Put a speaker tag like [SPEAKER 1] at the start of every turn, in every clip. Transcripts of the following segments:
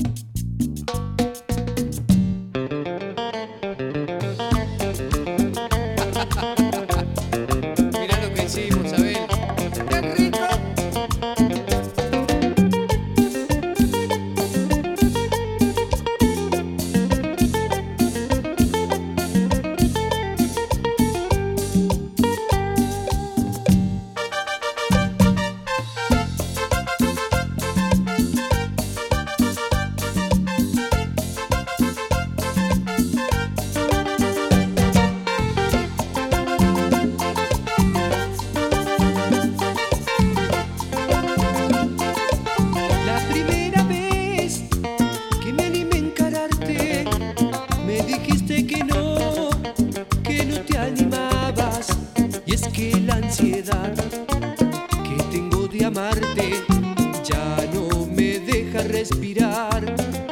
[SPEAKER 1] Mirá lo que hicimos, Abel. ¡Qué rico! La primera vez que me animé a encararte, me dijiste que no te animabas. Y es que la ansiedad que tengo de amarte ya no me deja respirar.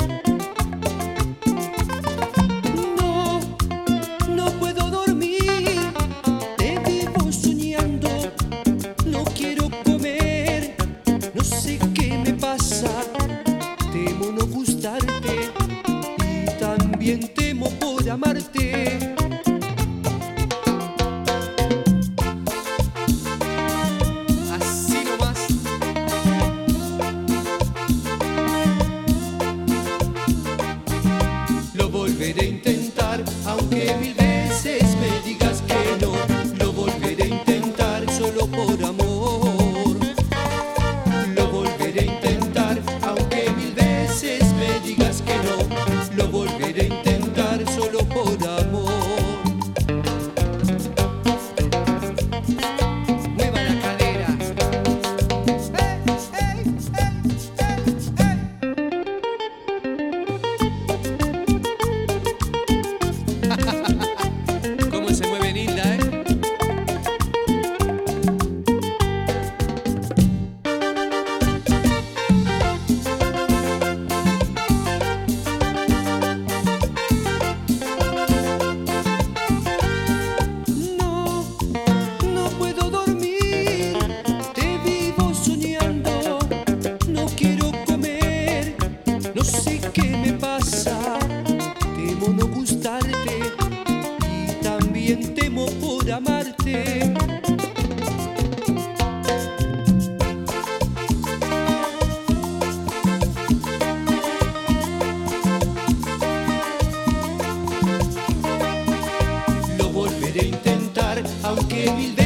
[SPEAKER 1] No, no puedo dormir, te vivo soñando, no quiero comer, no sé qué me pasa, temo no gustarte y también temo por amarte. Así nomás. Lo volveré a intentar, aunque mil veces me digas que no. Lo volveré a intentar solo por amor. Lo volveré a intentar, aunque mil veces me digas que no. Lo volveré a intentar solo por amor. Mueva la cadera. ¡Hey, hey, hey, hey! ¿Cómo se mueve Nilda, No, no puedo dormir, te vivo soñando, no quiero comer, no sé qué me pasa, temo no gustarte y también temo por amarte. Lo volveré a intentar, aunque mil